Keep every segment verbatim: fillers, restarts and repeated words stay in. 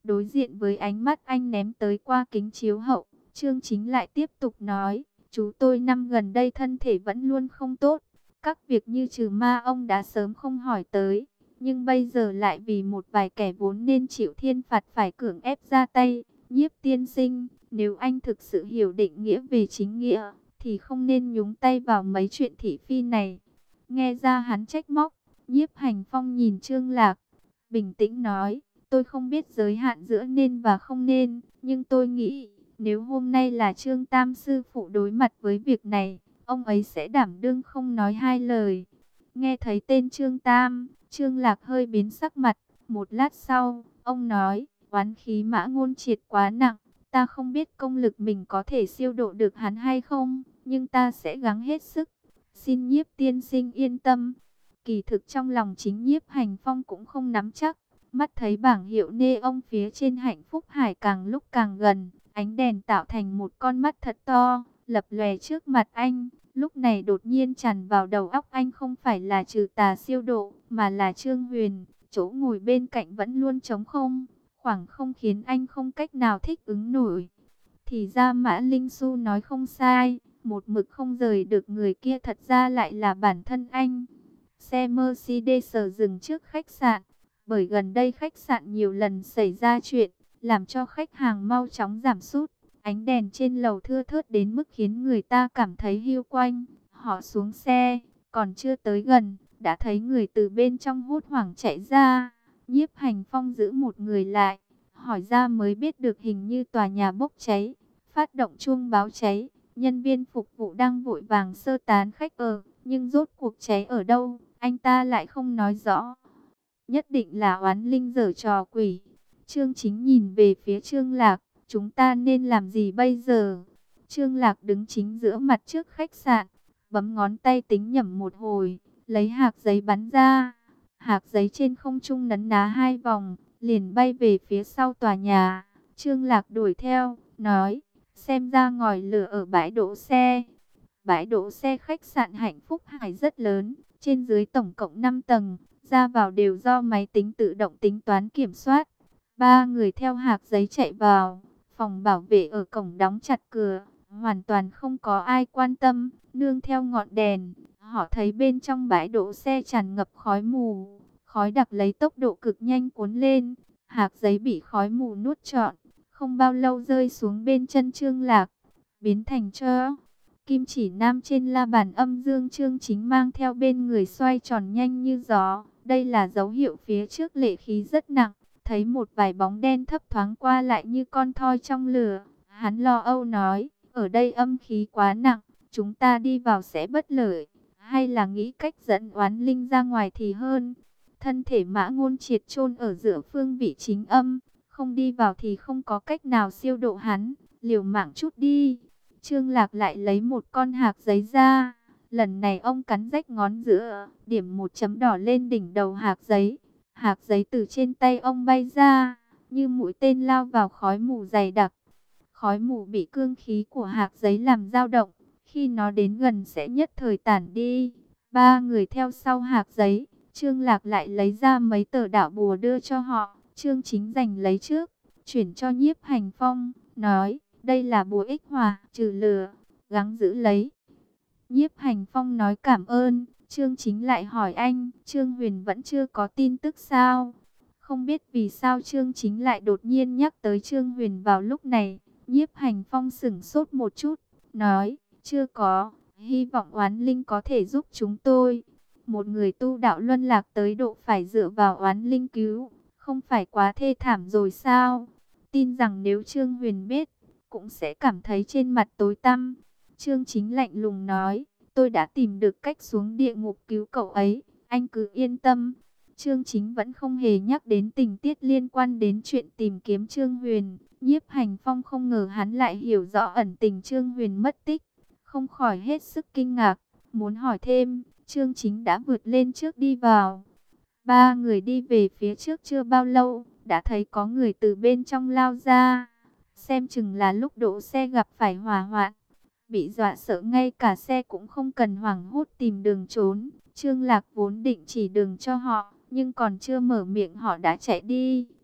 Đối diện với ánh mắt anh ném tới qua kính chiếu hậu, Chương Chính lại tiếp tục nói, chú tôi năm gần đây thân thể vẫn luôn không tốt. Các việc như trừ ma ông đã sớm không hỏi tới, nhưng bây giờ lại vì một vài kẻ vốn nên chịu thiên phạt phải cưỡng ép ra tay. Nhiếp tiên sinh, nếu anh thực sự hiểu định nghĩa về chính nghĩa, thì không nên nhúng tay vào mấy chuyện thị phi này. Nghe ra hắn trách móc, Nhiếp Hành Phong nhìn Trương Lạc, bình tĩnh nói, tôi không biết giới hạn giữa nên và không nên, nhưng tôi nghĩ, nếu hôm nay là Trương Tam sư phụ đối mặt với việc này, ông ấy sẽ đảm đương không nói hai lời. Nghe thấy tên Trương Tam, Trương Lạc hơi biến sắc mặt, một lát sau, ông nói, oán khí Mã Ngôn Triệt quá nặng, ta không biết công lực mình có thể siêu độ được hắn hay không, nhưng ta sẽ gắng hết sức. Xin Nhiếp tiên sinh yên tâm. Kỳ thực trong lòng chính Nhiếp Hành Phong cũng không nắm chắc. Mắt thấy bảng hiệu neon phía trên Hạnh Phúc Hải càng lúc càng gần, ánh đèn tạo thành một con mắt thật to, lập lòe trước mặt anh. Lúc này đột nhiên tràn vào đầu óc anh không phải là trừ tà siêu độ, mà là Trương Huyền. Chỗ ngồi bên cạnh vẫn luôn trống không, khoảng không khiến anh không cách nào thích ứng nổi. Thì ra Mã Linh Xu nói không sai, một mực không rời được người kia thật ra lại là bản thân anh. Xe Mercedes dừng trước khách sạn, bởi gần đây khách sạn nhiều lần xảy ra chuyện, làm cho khách hàng mau chóng giảm sút. Ánh đèn trên lầu thưa thớt đến mức khiến người ta cảm thấy hiu quạnh. Họ xuống xe, còn chưa tới gần, đã thấy người từ bên trong hốt hoảng chạy ra. Nhiếp Hành Phong giữ một người lại, hỏi ra mới biết được hình như tòa nhà bốc cháy, phát động chuông báo cháy. Nhân viên phục vụ đang vội vàng sơ tán khách ở, nhưng rốt cuộc cháy ở đâu, anh ta lại không nói rõ. Nhất định là oán linh giở trò quỷ. Trương Chính nhìn về phía Trương Lạc, chúng ta nên làm gì bây giờ? Trương Lạc đứng chính giữa mặt trước khách sạn, bấm ngón tay tính nhẩm một hồi, lấy hạc giấy bắn ra. Hạc giấy trên không trung nấn ná hai vòng, liền bay về phía sau tòa nhà. Trương Lạc đuổi theo, nói, xem ra ngòi lửa ở bãi đỗ xe. Bãi đỗ xe khách sạn Hạnh Phúc Hải rất lớn, trên dưới tổng cộng năm tầng, ra vào đều do máy tính tự động tính toán kiểm soát. Ba người theo hạc giấy chạy vào, phòng bảo vệ ở cổng đóng chặt cửa, hoàn toàn không có ai quan tâm. Nương theo ngọn đèn, họ thấy bên trong bãi đỗ xe tràn ngập khói mù, khói đặc lấy tốc độ cực nhanh cuốn lên. Hạc giấy bị khói mù nuốt trọn, không bao lâu rơi xuống bên chân Trương Lạc, biến thành tro. Kim chỉ nam trên la bàn âm dương Trương Chính mang theo bên người xoay tròn nhanh như gió. Đây là dấu hiệu phía trước lệ khí rất nặng. Thấy một vài bóng đen thấp thoáng qua lại như con thoi trong lửa. Hắn lo âu nói, ở đây âm khí quá nặng, chúng ta đi vào sẽ bất lợi. Hay là nghĩ cách dẫn oán linh ra ngoài thì hơn. Thân thể Mã Ngôn Triệt chôn ở giữa phương vị chính âm. Không đi vào thì không có cách nào siêu độ hắn. Liều mạng chút đi. Trương Lạc lại lấy một con hạc giấy ra. Lần này ông cắn rách ngón giữa, điểm một chấm đỏ lên đỉnh đầu hạc giấy. Hạc giấy từ trên tay ông bay ra, như mũi tên lao vào khói mù dày đặc. Khói mù bị cương khí của hạc giấy làm dao động, khi nó đến gần sẽ nhất thời tản đi. Ba người theo sau hạc giấy, Trương Lạc lại lấy ra mấy tờ đạo bùa đưa cho họ. Trương Chính giành lấy trước, chuyển cho Nhiếp Hành Phong, nói, đây là bùa ích hỏa, trừ lửa, gắng giữ lấy. Nhiếp Hành Phong nói cảm ơn. Trương Chính lại hỏi anh, Trương Huyền vẫn chưa có tin tức sao? Không biết vì sao Trương Chính lại đột nhiên nhắc tới Trương Huyền vào lúc này. Nhiếp Hành Phong sửng sốt một chút, nói, chưa có, hy vọng oán linh có thể giúp chúng tôi. Một người tu đạo luân lạc tới độ phải dựa vào oán linh cứu, không phải quá thê thảm rồi sao? Tin rằng nếu Trương Huyền biết, cũng sẽ cảm thấy trên mặt tối tăm. Trương Chính lạnh lùng nói, tôi đã tìm được cách xuống địa ngục cứu cậu ấy, anh cứ yên tâm. Trương Chính vẫn không hề nhắc đến tình tiết liên quan đến chuyện tìm kiếm Trương Huyền. Nhiếp Hành Phong không ngờ hắn lại hiểu rõ ẩn tình Trương Huyền mất tích, không khỏi hết sức kinh ngạc, muốn hỏi thêm. Trương Chính đã vượt lên trước đi vào. Ba người đi về phía trước chưa bao lâu, đã thấy có người từ bên trong lao ra. Xem chừng là lúc đỗ xe gặp phải hỏa hoạn, bị dọa sợ ngay cả xe cũng không cần hoảng hốt tìm đường trốn. Trương Lạc vốn định chỉ đường cho họ, nhưng còn chưa mở miệng họ đã chạy đi.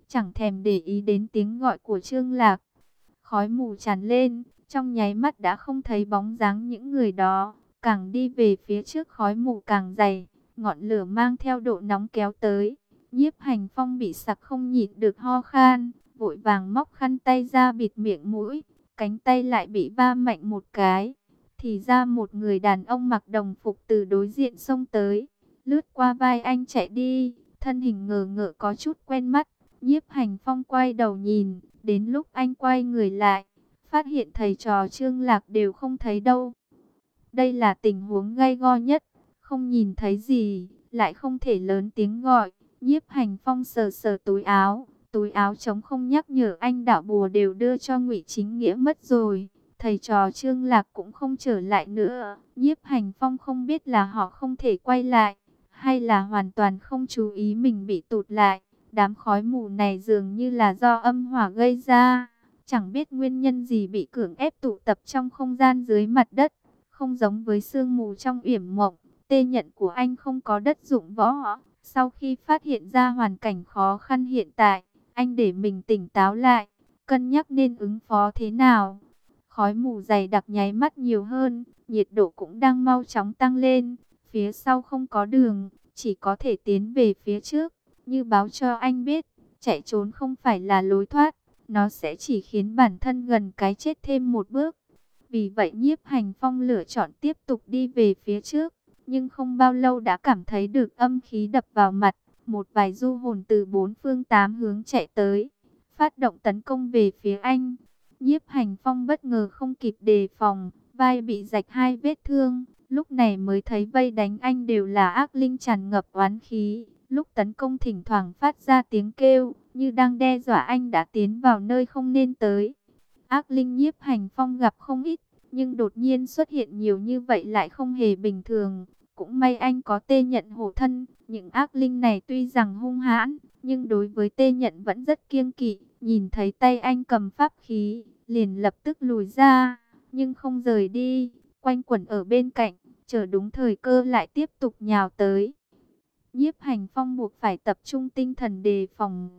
chẳng thèm để ý đến tiếng gọi của Trương Lạc. Khói mù tràn lên, trong nháy mắt đã không thấy bóng dáng những người đó. Càng đi về phía trước khói mù càng dày, ngọn lửa mang theo độ nóng kéo tới. Nhiếp Hành Phong bị sặc không nhịn được ho khan, vội vàng móc khăn tay ra bịt miệng mũi, cánh tay lại bị va mạnh một cái. Thì ra một người đàn ông mặc đồng phục từ đối diện xông tới, lướt qua vai anh chạy đi, thân hình ngờ ngợ có chút quen mắt. Nhiếp Hành Phong quay đầu nhìn, đến lúc anh quay người lại, phát hiện thầy trò Trương Lạc đều không thấy đâu. Đây là tình huống gay go nhất, không nhìn thấy gì, lại không thể lớn tiếng gọi. Nhiếp Hành Phong sờ sờ túi áo, túi áo trống không nhắc nhở anh đạo bùa đều đưa cho Ngụy Chính Nghĩa mất rồi. Thầy trò Trương Lạc cũng không trở lại nữa. Nhiếp Hành Phong không biết là họ không thể quay lại, hay là hoàn toàn không chú ý mình bị tụt lại. Đám khói mù này dường như là do âm hỏa gây ra, chẳng biết nguyên nhân gì bị cưỡng ép tụ tập trong không gian dưới mặt đất. Không giống với sương mù trong yểm mộng, tê nhận của anh không có đất dụng võ. Sau khi phát hiện ra hoàn cảnh khó khăn hiện tại, anh để mình tỉnh táo lại, cân nhắc nên ứng phó thế nào. Khói mù dày đặc nháy mắt nhiều hơn, nhiệt độ cũng đang mau chóng tăng lên. Phía sau không có đường, chỉ có thể tiến về phía trước. Như báo cho anh biết, chạy trốn không phải là lối thoát, nó sẽ chỉ khiến bản thân gần cái chết thêm một bước. Vì vậy Nhiếp Hành Phong lựa chọn tiếp tục đi về phía trước, nhưng không bao lâu đã cảm thấy được âm khí đập vào mặt. Một vài du hồn từ bốn phương tám hướng chạy tới, phát động tấn công về phía anh. Nhiếp Hành Phong bất ngờ không kịp đề phòng, vai bị rạch hai vết thương, lúc này mới thấy vây đánh anh đều là ác linh tràn ngập oán khí. Lúc tấn công thỉnh thoảng phát ra tiếng kêu, như đang đe dọa anh đã tiến vào nơi không nên tới. Ác linh Nhiếp Hành Phong gặp không ít, nhưng đột nhiên xuất hiện nhiều như vậy lại không hề bình thường. Cũng may anh có tê nhận hộ thân, những ác linh này tuy rằng hung hãn, nhưng đối với tê nhận vẫn rất kiêng kỵ. Nhìn thấy tay anh cầm pháp khí, liền lập tức lùi ra, nhưng không rời đi, quanh quẩn ở bên cạnh, chờ đúng thời cơ lại tiếp tục nhào tới. Nhiếp Hành Phong buộc phải tập trung tinh thần đề phòng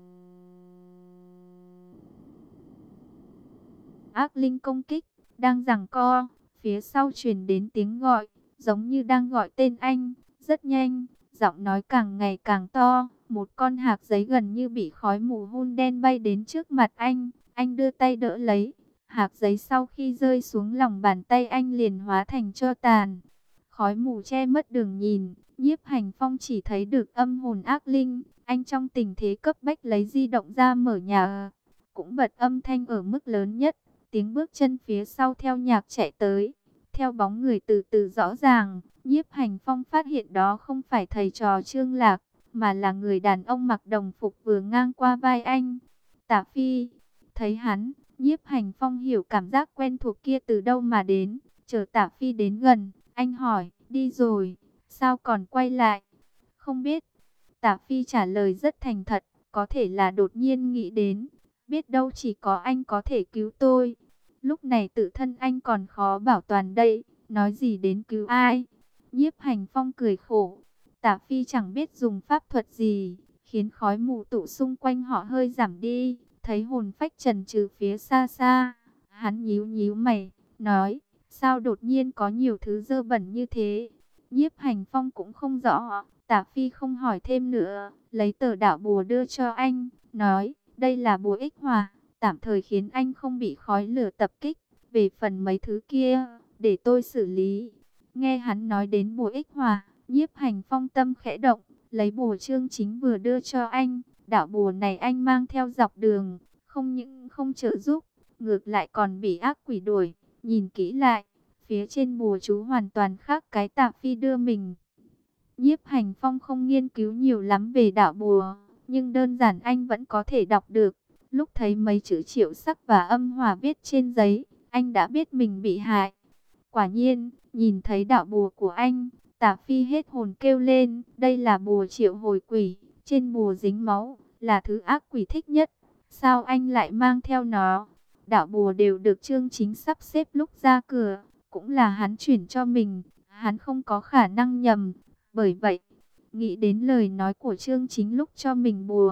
ác linh công kích. Đang giằng co, phía sau truyền đến tiếng gọi, giống như đang gọi tên anh. Rất nhanh, giọng nói càng ngày càng to, một con hạc giấy gần như bị khói mù hun đen bay đến trước mặt anh. Anh đưa tay đỡ lấy, hạc giấy sau khi rơi xuống lòng bàn tay anh liền hóa thành tro tàn. Khói mù che mất đường nhìn, Nhiếp Hành Phong chỉ thấy được âm hồn ác linh. Anh trong tình thế cấp bách lấy di động ra mở nhà, cũng bật âm thanh ở mức lớn nhất. Tiếng bước chân phía sau theo nhạc chạy tới, theo bóng người từ từ rõ ràng. Nhiếp Hành Phong phát hiện đó không phải thầy trò Trương Lạc, mà là người đàn ông mặc đồng phục vừa ngang qua vai anh. Tả Phi. Thấy hắn, Nhiếp Hành Phong hiểu cảm giác quen thuộc kia từ đâu mà đến. Chờ Tả Phi đến gần, anh hỏi, đi rồi, sao còn quay lại? Không biết. Tả Phi trả lời rất thành thật, có thể là đột nhiên nghĩ đến, biết đâu chỉ có anh có thể cứu tôi. Lúc này tự thân anh còn khó bảo toàn đây, nói gì đến cứu ai? Nhiếp Hành Phong cười khổ. Tả Phi chẳng biết dùng pháp thuật gì, khiến khói mù tụ xung quanh họ hơi giảm đi. Thấy hồn phách trần trừ phía xa xa, hắn nhíu nhíu mày, nói, sao đột nhiên có nhiều thứ dơ bẩn như thế? Nhiếp Hành Phong cũng không rõ. Tả Phi không hỏi thêm nữa, lấy tờ đạo bùa đưa cho anh, nói, đây là bùa ích hỏa, tạm thời khiến anh không bị khói lửa tập kích. Về phần mấy thứ kia, để tôi xử lý. Nghe hắn nói đến bùa ích hỏa, Nhiếp Hành Phong tâm khẽ động, lấy bùa Chương Chính vừa đưa cho anh. Đạo bùa này anh mang theo dọc đường, không những không trợ giúp, ngược lại còn bị ác quỷ đuổi. Nhìn kỹ lại, phía trên bùa chú hoàn toàn khác cái Tả Phi đưa mình. Nhiếp Hành Phong không nghiên cứu nhiều lắm về đạo bùa, nhưng đơn giản anh vẫn có thể đọc được. Lúc thấy mấy chữ triệu sắc và âm hỏa viết trên giấy, anh đã biết mình bị hại. Quả nhiên, nhìn thấy đạo bùa của anh, Tả Phi hết hồn kêu lên, đây là bùa triệu hồi quỷ, trên bùa dính máu, là thứ ác quỷ thích nhất. Sao anh lại mang theo nó? Đạo bùa đều được Chương Chính sắp xếp lúc ra cửa, cũng là hắn chuyển cho mình, hắn không có khả năng nhầm. Bởi vậy, nghĩ đến lời nói của Chương Chính lúc cho mình bùa,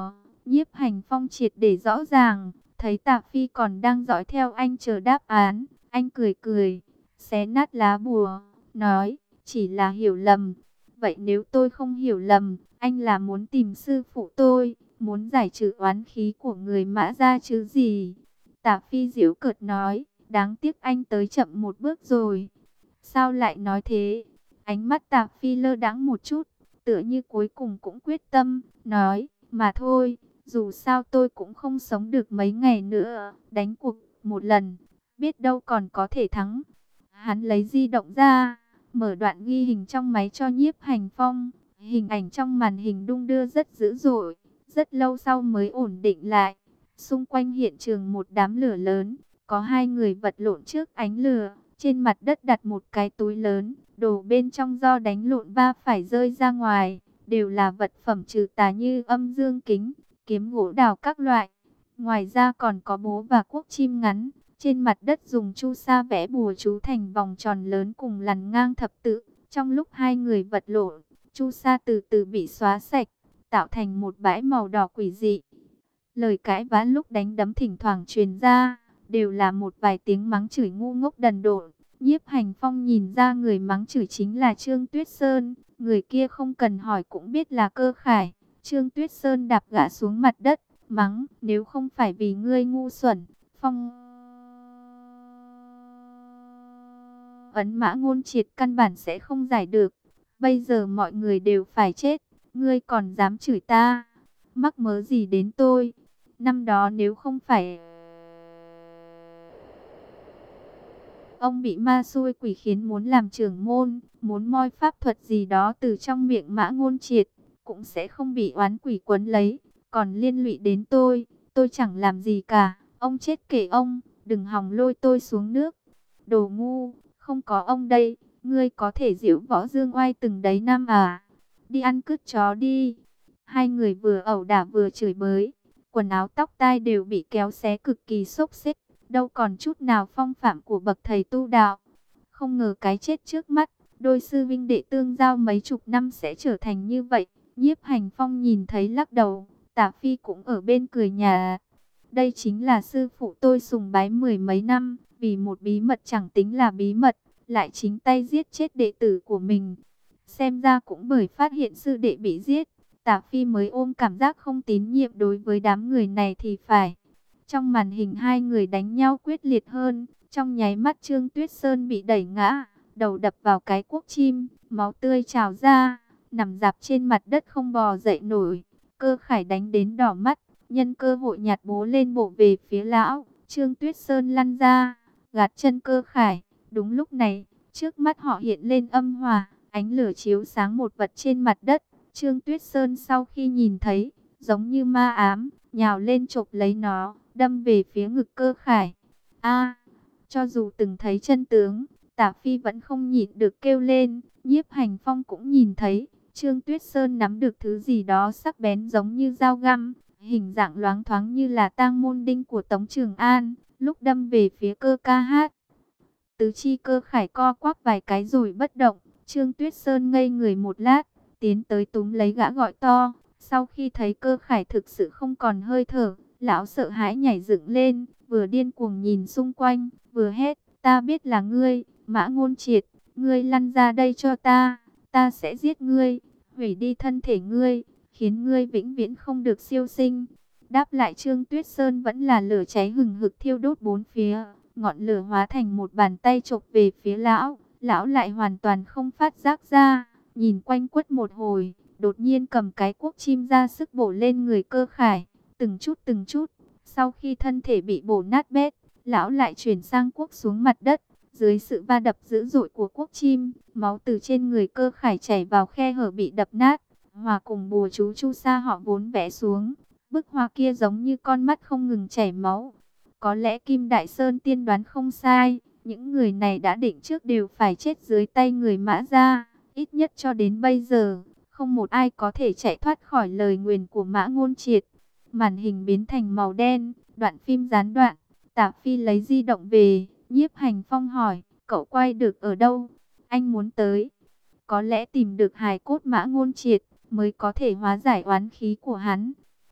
Nhiếp Hành Phong triệt để rõ ràng, thấy Tạ Phi còn đang dõi theo anh chờ đáp án, anh cười cười, xé nát lá bùa, nói, chỉ là hiểu lầm. Vậy nếu tôi không hiểu lầm, anh là muốn tìm sư phụ tôi, muốn giải trừ oán khí của người Mã gia chứ gì? Tạ Phi giễu cợt nói, đáng tiếc anh tới chậm một bước rồi. Sao lại nói thế? Ánh mắt Tạ Phi lơ đãng một chút, tựa như cuối cùng cũng quyết tâm, nói, mà thôi, dù sao tôi cũng không sống được mấy ngày nữa, đánh cuộc một lần, biết đâu còn có thể thắng. Hắn lấy di động ra, mở đoạn ghi hình trong máy cho Nhiếp Hành Phong, hình ảnh trong màn hình đung đưa rất dữ dội, rất lâu sau mới ổn định lại. Xung quanh hiện trường một đám lửa lớn, có hai người vật lộn trước ánh lửa, trên mặt đất đặt một cái túi lớn, đồ bên trong do đánh lộn va phải rơi ra ngoài, đều là vật phẩm trừ tà như âm dương kính, kiếm gỗ đào các loại. Ngoài ra còn có bố và cuốc chim ngắn, trên mặt đất dùng chu sa vẽ bùa chú thành vòng tròn lớn cùng lằn ngang thập tự. Trong lúc hai người vật lộn, chu sa từ từ bị xóa sạch, tạo thành một bãi màu đỏ quỷ dị. Lời cãi vã lúc đánh đấm thỉnh thoảng truyền ra, đều là một vài tiếng mắng chửi ngu ngốc đần độn. Nhiếp Hành Phong nhìn ra người mắng chửi chính là Trương Tuyết Sơn, người kia không cần hỏi cũng biết là Cơ Khải. Trương Tuyết Sơn đạp gã xuống mặt đất, mắng, nếu không phải vì ngươi ngu xuẩn, Phong ấn Mã Ngôn Triệt căn bản sẽ không giải được. Bây giờ mọi người đều phải chết, ngươi còn dám chửi ta, mắc mớ gì đến tôi? Năm đó nếu không phải ông bị ma xui quỷ khiến muốn làm trưởng môn, muốn moi pháp thuật gì đó từ trong miệng Mã Ngôn Triệt, cũng sẽ không bị oán quỷ quấn lấy, còn liên lụy đến tôi, tôi chẳng làm gì cả, ông chết kệ ông, đừng hòng lôi tôi xuống nước. Đồ ngu, không có ông đây, ngươi có thể giễu võ dương oai từng đấy năm à? Đi ăn cứt chó đi. Hai người vừa ẩu đả vừa chửi bới, quần áo tóc tai đều bị kéo xé cực kỳ xốc xếch, đâu còn chút nào phong phạm của bậc thầy tu đạo. Không ngờ cái chết trước mắt, đôi sư vinh đệ tương giao mấy chục năm sẽ trở thành như vậy. Nhiếp Hành Phong nhìn thấy lắc đầu, Tạ Phi cũng ở bên cười nhà. Đây chính là sư phụ tôi sùng bái mười mấy năm, vì một bí mật chẳng tính là bí mật, lại chính tay giết chết đệ tử của mình. Xem ra cũng bởi phát hiện sư đệ bị giết, Tạ Phi mới ôm cảm giác không tín nhiệm đối với đám người này thì phải. Trong màn hình hai người đánh nhau quyết liệt hơn, trong nháy mắt Trương Tuyết Sơn bị đẩy ngã, đầu đập vào cái cuốc chim, máu tươi trào ra, nằm dạp trên mặt đất không bò dậy nổi. Cơ Khải đánh đến đỏ mắt, nhân cơ hội nhặt bố lên bổ về phía lão. Trương Tuyết Sơn lăn ra, gạt chân Cơ Khải. Đúng lúc này, trước mắt họ hiện lên âm hòa, ánh lửa chiếu sáng một vật trên mặt đất. Trương Tuyết Sơn sau khi nhìn thấy, giống như ma ám, nhào lên chộp lấy nó, đâm về phía ngực Cơ Khải. A, cho dù từng thấy chân tướng, Tạ Phi vẫn không nhịn được kêu lên. Nhiếp Hành Phong cũng nhìn thấy, Trương Tuyết Sơn nắm được thứ gì đó sắc bén giống như dao găm, hình dạng loáng thoáng như là tang môn đinh của Tống Trường An, lúc đâm về phía Cơ Ca Hát. Tứ chi Cơ Khải co quắp vài cái rồi bất động. Trương Tuyết Sơn ngây người một lát, tiến tới túm lấy gã gọi to. Sau khi thấy Cơ Khải thực sự không còn hơi thở, lão sợ hãi nhảy dựng lên, vừa điên cuồng nhìn xung quanh, vừa hét, ta biết là ngươi, Mã Ngôn Triệt, ngươi lăn ra đây cho ta, ta sẽ giết ngươi, hủy đi thân thể ngươi, khiến ngươi vĩnh viễn không được siêu sinh. Đáp lại Trương Tuyết Sơn vẫn là lửa cháy hừng hực thiêu đốt bốn phía, ngọn lửa hóa thành một bàn tay chộp về phía lão, lão lại hoàn toàn không phát giác ra, nhìn quanh quất một hồi, đột nhiên cầm cái cuốc chim ra sức bổ lên người Cơ Khải, từng chút từng chút. Sau khi thân thể bị bổ nát bét, lão lại chuyển sang cuốc xuống mặt đất. Dưới sự va đập dữ dội của cuốc chim, máu từ trên người Cơ Khải chảy vào khe hở bị đập nát, hòa cùng bùa chú chu sa họ vốn vẽ xuống. Bức hoa kia giống như con mắt không ngừng chảy máu. Có lẽ Kim Đại Sơn tiên đoán không sai, những người này đã định trước đều phải chết dưới tay người Mã gia. Ít nhất cho đến bây giờ, không một ai có thể chạy thoát khỏi lời nguyền của Mã Ngôn Triệt. Màn hình biến thành màu đen, đoạn phim gián đoạn. Tạ Phi lấy di động về, Nhiếp Hành Phong hỏi, cậu quay được ở đâu? Anh muốn tới, có lẽ tìm được hài cốt Mã Ngôn Triệt mới có thể hóa giải oán khí của hắn.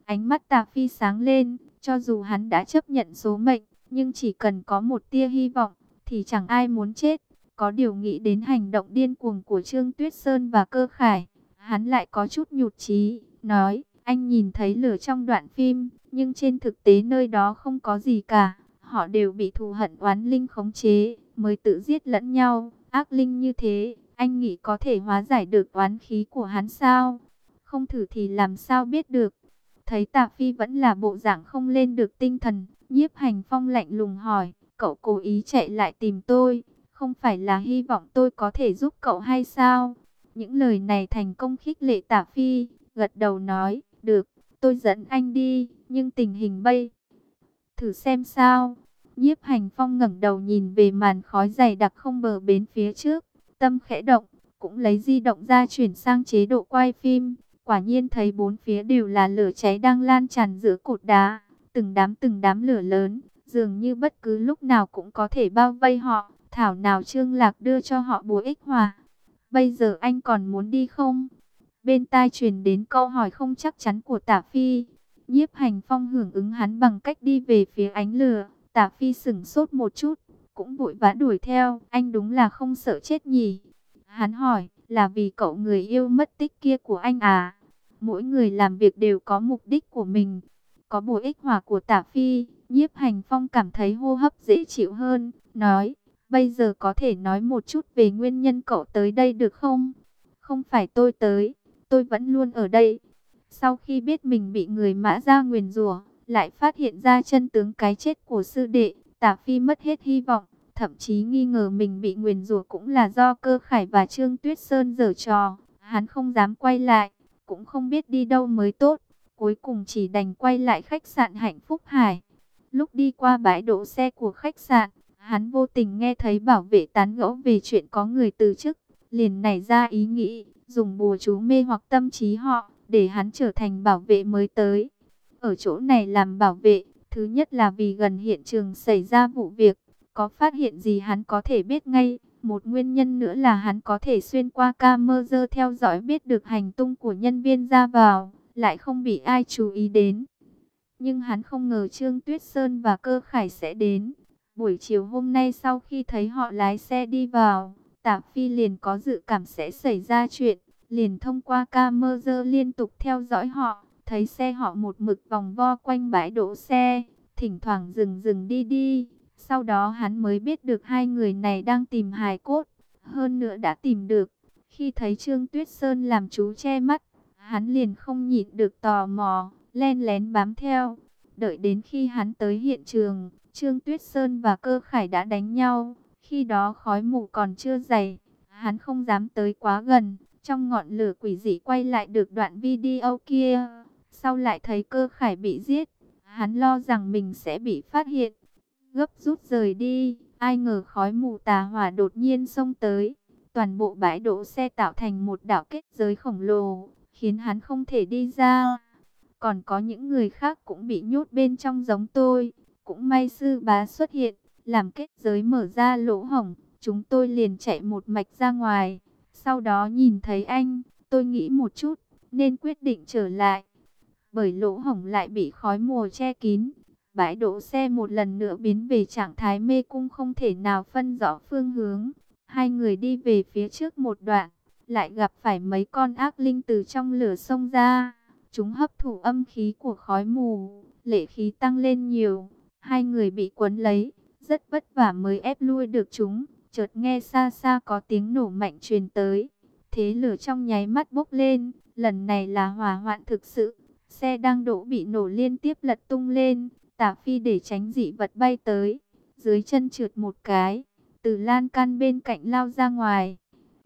Ánh mắt Tả Phi sáng lên, cho dù hắn đã chấp nhận số mệnh, nhưng chỉ cần có một tia hy vọng, thì chẳng ai muốn chết. Có điều nghĩ đến hành động điên cuồng của Trương Tuyết Sơn và Cơ Khải, hắn lại có chút nhụt chí, nói, anh nhìn thấy lửa trong đoạn phim, nhưng trên thực tế nơi đó không có gì cả. Họ đều bị thù hận oán linh khống chế, mới tự giết lẫn nhau. Ác linh như thế, anh nghĩ có thể hóa giải được oán khí của hắn sao? Không thử thì làm sao biết được. Thấy Tả Phi vẫn là bộ dạng không lên được tinh thần, Nhiếp Hành Phong lạnh lùng hỏi, cậu cố ý chạy lại tìm tôi, không phải là hy vọng tôi có thể giúp cậu hay sao? Những lời này thành công khích lệ Tả Phi, gật đầu nói, được, tôi dẫn anh đi, nhưng tình hình bây thử xem sao. Nhiếp Hành Phong ngẩng đầu nhìn về màn khói dày đặc không bờ bến phía trước, tâm khẽ động, cũng lấy di động ra chuyển sang chế độ quay phim. Quả nhiên thấy bốn phía đều là lửa cháy đang lan tràn giữa cột đá, từng đám từng đám lửa lớn, dường như bất cứ lúc nào cũng có thể bao vây họ. Thảo nào Trương Lạc đưa cho họ bùa ích hỏa. Bây giờ anh còn muốn đi không? Bên tai truyền đến câu hỏi không chắc chắn của Tả Phi. Nhiếp Hành Phong hưởng ứng hắn bằng cách đi về phía ánh lửa. Tả Phi sửng sốt một chút, cũng vội vã đuổi theo. Anh đúng là không sợ chết nhỉ? Hắn hỏi, là vì cậu người yêu mất tích kia của anh à? Mỗi người làm việc đều có mục đích của mình. Có bùa ích hỏa của Tả Phi, Nhiếp Hành Phong cảm thấy hô hấp dễ chịu hơn, nói, bây giờ có thể nói một chút về nguyên nhân cậu tới đây được không? Không phải tôi tới, tôi vẫn luôn ở đây. Sau khi biết mình bị người Mã Gia nguyền rủa, lại phát hiện ra chân tướng cái chết của sư đệ, Tả Phi mất hết hy vọng, thậm chí nghi ngờ mình bị nguyền rủa cũng là do Cơ Khải và Trương Tuyết Sơn giở trò. Hắn không dám quay lại, cũng không biết đi đâu mới tốt, cuối cùng chỉ đành quay lại khách sạn Hạnh Phúc Hải. Lúc đi qua bãi đỗ xe của khách sạn, hắn vô tình nghe thấy bảo vệ tán gẫu về chuyện có người từ chức, liền nảy ra ý nghĩ, dùng bùa chú mê hoặc tâm trí họ, để hắn trở thành bảo vệ mới tới. Ở chỗ này làm bảo vệ, thứ nhất là vì gần hiện trường xảy ra vụ việc, có phát hiện gì hắn có thể biết ngay. Một nguyên nhân nữa là hắn có thể xuyên qua camera theo dõi biết được hành tung của nhân viên ra vào, lại không bị ai chú ý đến. Nhưng hắn không ngờ Trương Tuyết Sơn và Cơ Khải sẽ đến. Buổi chiều hôm nay sau khi thấy họ lái xe đi vào, Tả Phi liền có dự cảm sẽ xảy ra chuyện, liền thông qua camera liên tục theo dõi họ, thấy xe họ một mực vòng vo quanh bãi đỗ xe, thỉnh thoảng dừng dừng đi đi. Sau đó hắn mới biết được hai người này đang tìm hài cốt, hơn nữa đã tìm được. Khi thấy Trương Tuyết Sơn làm chú che mắt, hắn liền không nhịn được tò mò, len lén bám theo. Đợi đến khi hắn tới hiện trường, Trương Tuyết Sơn và Cơ Khải đã đánh nhau. Khi đó khói mù còn chưa dày, hắn không dám tới quá gần. Trong ngọn lửa quỷ dị quay lại được đoạn video kia. Sau lại thấy Cơ Khải bị giết, hắn lo rằng mình sẽ bị phát hiện, gấp rút rời đi. Ai ngờ khói mù tà hỏa đột nhiên xông tới, toàn bộ bãi đỗ xe tạo thành một đảo kết giới khổng lồ, khiến hắn không thể đi ra. Còn có những người khác cũng bị nhốt bên trong giống tôi. Cũng may sư bá xuất hiện, làm kết giới mở ra lỗ hổng, chúng tôi liền chạy một mạch ra ngoài. Sau đó nhìn thấy anh, tôi nghĩ một chút, nên quyết định trở lại. Bởi lỗ hổng lại bị khói mù che kín, bãi đỗ xe một lần nữa biến về trạng thái mê cung, không thể nào phân rõ phương hướng. Hai người đi về phía trước một đoạn, lại gặp phải mấy con ác linh từ trong lửa xông ra. Chúng hấp thụ âm khí của khói mù, lệ khí tăng lên nhiều. Hai người bị quấn lấy, rất vất vả mới ép lui được chúng. Chợt nghe xa xa có tiếng nổ mạnh truyền tới. Thế lửa trong nháy mắt bốc lên, lần này là hỏa hoạn thực sự. Xe đang đổ bị nổ liên tiếp lật tung lên. Tả Phi để tránh dị vật bay tới, dưới chân trượt một cái, từ lan can bên cạnh lao ra ngoài.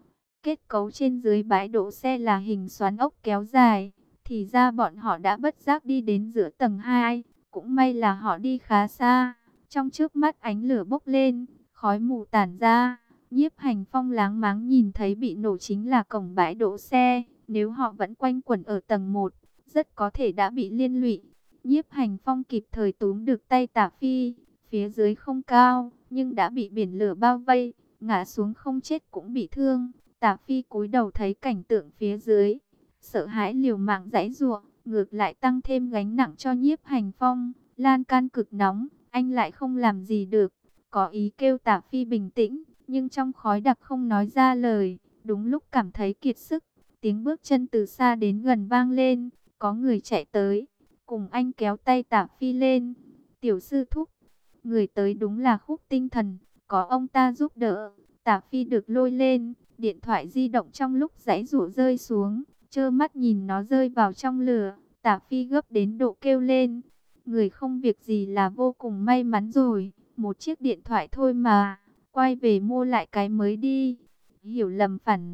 Kết cấu trên dưới bãi đỗ xe là hình xoắn ốc kéo dài. Thì ra bọn họ đã bất giác đi đến giữa tầng hai. Cũng may là họ đi khá xa. Trong trước mắt ánh lửa bốc lên, khói mù tản ra. Nhiếp Hành Phong láng máng nhìn thấy bị nổ chính là cổng bãi đỗ xe. Nếu họ vẫn quanh quẩn ở tầng một, rất có thể đã bị liên lụy. Nhiếp Hành Phong kịp thời túm được tay Tả Phi. Phía dưới không cao, nhưng đã bị biển lửa bao vây, ngã xuống không chết cũng bị thương. Tả Phi cúi đầu thấy cảnh tượng phía dưới, sợ hãi liều mạng giãy giụa, ngược lại tăng thêm gánh nặng cho Nhiếp Hành Phong. Lan can cực nóng, anh lại không làm gì được, có ý kêu Tả Phi bình tĩnh, nhưng trong khói đặc không nói ra lời. Đúng lúc cảm thấy kiệt sức, tiếng bước chân từ xa đến gần vang lên, có người chạy tới, cùng anh kéo tay Tả Phi lên. Tiểu sư thúc, người tới đúng là Khúc Tinh Thần, có ông ta giúp đỡ, Tả Phi được lôi lên, điện thoại di động trong lúc giãy giụa rơi xuống, trơ mắt nhìn nó rơi vào trong lửa, Tả Phi gấp đến độ kêu lên. Người không việc gì là vô cùng may mắn rồi, một chiếc điện thoại thôi mà, quay về mua lại cái mới đi. Hiểu lầm phản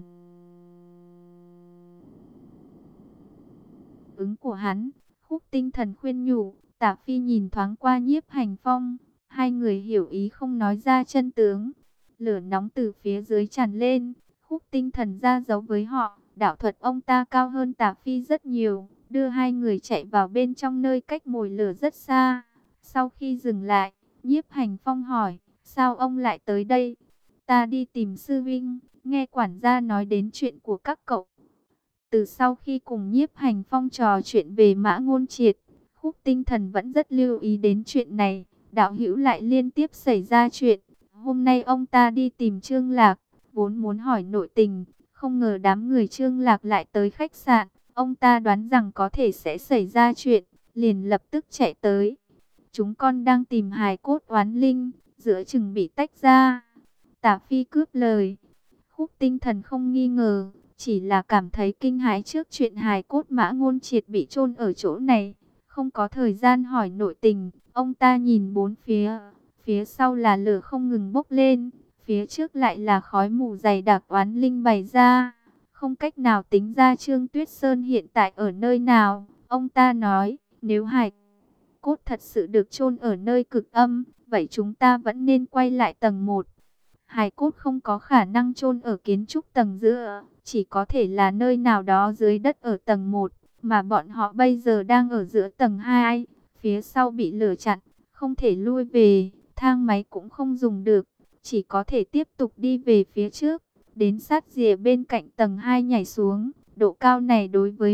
ứng của hắn, Khúc Tinh Thần khuyên nhủ. Tả Phi nhìn thoáng qua Nhiếp Hành Phong, hai người hiểu ý không nói ra chân tướng. Lửa nóng từ phía dưới tràn lên, Khúc Tinh Thần ra dấu với họ, đạo thuật ông ta cao hơn Tả Phi rất nhiều, đưa hai người chạy vào bên trong nơi cách mồi lửa rất xa. Sau khi dừng lại, Nhiếp Hành Phong hỏi, sao ông lại tới đây? Ta đi tìm sư vinh, nghe quản gia nói đến chuyện của các cậu. Từ sau khi cùng Nhiếp Hành Phong trò chuyện về Mã Ngôn Triệt, Khúc Tinh Thần vẫn rất lưu ý đến chuyện này. Đạo hữu lại liên tiếp xảy ra chuyện. Hôm nay ông ta đi tìm Trương Lạc, vốn muốn hỏi nội tình, không ngờ đám người Trương Lạc lại tới khách sạn. Ông ta đoán rằng có thể sẽ xảy ra chuyện, liền lập tức chạy tới. Chúng con đang tìm hài cốt oán linh, giữa chừng bị tách ra. Tả Phi cướp lời. Khúc Tinh Thần không nghi ngờ, chỉ là cảm thấy kinh hãi trước chuyện hài cốt Mã Ngôn Triệt bị chôn ở chỗ này. Không có thời gian hỏi nội tình, ông ta nhìn bốn phía. Phía sau là lửa không ngừng bốc lên, phía trước lại là khói mù dày đặc oán linh bày ra. Không cách nào tính ra Trương Tuyết Sơn hiện tại ở nơi nào. Ông ta nói, nếu hài cốt thật sự được chôn ở nơi cực âm, vậy chúng ta vẫn nên quay lại tầng một. Hài cốt không có khả năng chôn ở kiến trúc tầng giữa, chỉ có thể là nơi nào đó dưới đất ở tầng một, mà bọn họ bây giờ đang ở giữa tầng hai, phía sau bị lửa chặn, không thể lui về, thang máy cũng không dùng được, chỉ có thể tiếp tục đi về phía trước, đến sát rìa bên cạnh tầng hai nhảy xuống. Độ cao này đối với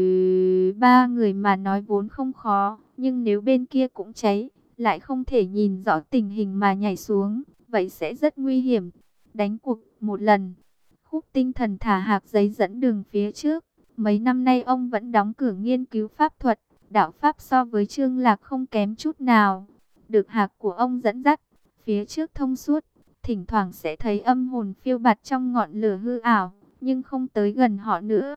ba người mà nói vốn không khó, nhưng nếu bên kia cũng cháy, lại không thể nhìn rõ tình hình mà nhảy xuống, vậy sẽ rất nguy hiểm. Đánh cuộc một lần. Khúc Tinh Thần thả hạc giấy dẫn đường phía trước. Mấy năm nay ông vẫn đóng cửa nghiên cứu pháp thuật, đạo pháp so với Trương Lạc không kém chút nào. Được hạc của ông dẫn dắt, phía trước thông suốt, thỉnh thoảng sẽ thấy âm hồn phiêu bạt trong ngọn lửa hư ảo, nhưng không tới gần họ nữa.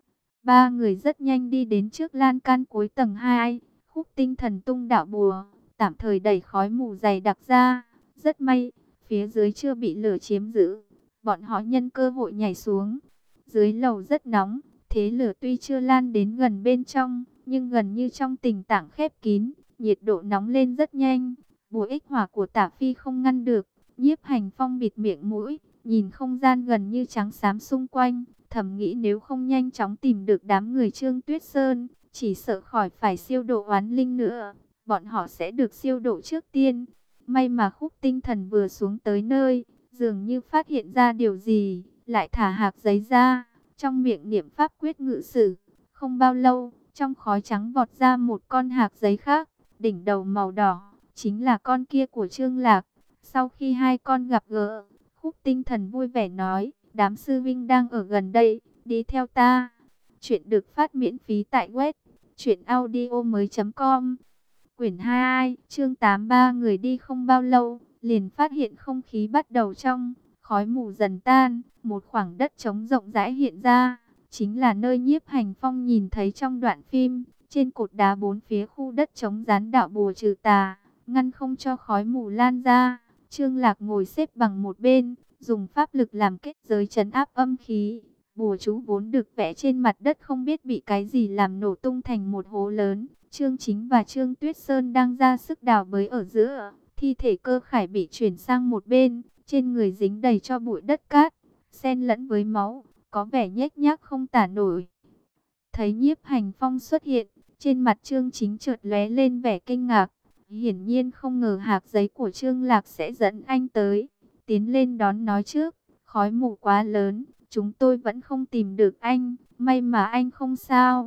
Ba người rất nhanh đi đến trước lan can cuối tầng hai. Khúc Tinh Thần tung đạo bùa, tạm thời đẩy khói mù dày đặc ra. Rất may, phía dưới chưa bị lửa chiếm giữ. Bọn họ nhân cơ hội nhảy xuống. Dưới lầu rất nóng, thế lửa tuy chưa lan đến gần bên trong, nhưng gần như trong tình trạng khép kín, nhiệt độ nóng lên rất nhanh. Bùa ích hỏa của Tả Phi không ngăn được. Nhiếp Hành Phong bịt miệng mũi, nhìn không gian gần như trắng xám xung quanh, thầm nghĩ nếu không nhanh chóng tìm được đám người Trương Tuyết Sơn, chỉ sợ khỏi phải siêu độ oán linh nữa, bọn họ sẽ được siêu độ trước tiên. May mà Khúc Tinh Thần vừa xuống tới nơi, dường như phát hiện ra điều gì, lại thả hạc giấy ra, trong miệng niệm pháp quyết ngự sử. Không bao lâu, trong khói trắng vọt ra một con hạc giấy khác, đỉnh đầu màu đỏ, chính là con kia của Trương Lạc. Sau khi hai con gặp gỡ, Khúc Tinh Thần vui vẻ nói, đám sư vinh đang ở gần đây, đi theo ta. Chuyện được phát miễn phí tại web truyện audio mới chấm com. Quyển hai, chương tám. Ba người đi không bao lâu, liền phát hiện không khí bắt đầu trong, khói mù dần tan, một khoảng đất trống rộng rãi hiện ra, chính là nơi Nhiếp Hành Phong nhìn thấy trong đoạn phim. Trên cột đá bốn phía khu đất trống dán đạo bùa trừ tà, ngăn không cho khói mù lan ra. Trương Lạc ngồi xếp bằng một bên, dùng pháp lực làm kết giới trấn áp âm khí. Bùa chú vốn được vẽ trên mặt đất không biết bị cái gì làm nổ tung thành một hố lớn. Trương Chính và Trương Tuyết Sơn đang ra sức đào bới ở giữa. Thi thể Cơ Khải bị chuyển sang một bên, trên người dính đầy cho bụi đất cát, xen lẫn với máu, có vẻ nhếch nhác không tả nổi. Thấy Nhiếp Hành Phong xuất hiện, trên mặt Trương Chính chợt lóe lên vẻ kinh ngạc. Hiển nhiên không ngờ hạc giấy của Trương Lạc sẽ dẫn anh tới. Tiến lên đón nói trước, khói mù quá lớn, chúng tôi vẫn không tìm được anh, may mà anh không sao.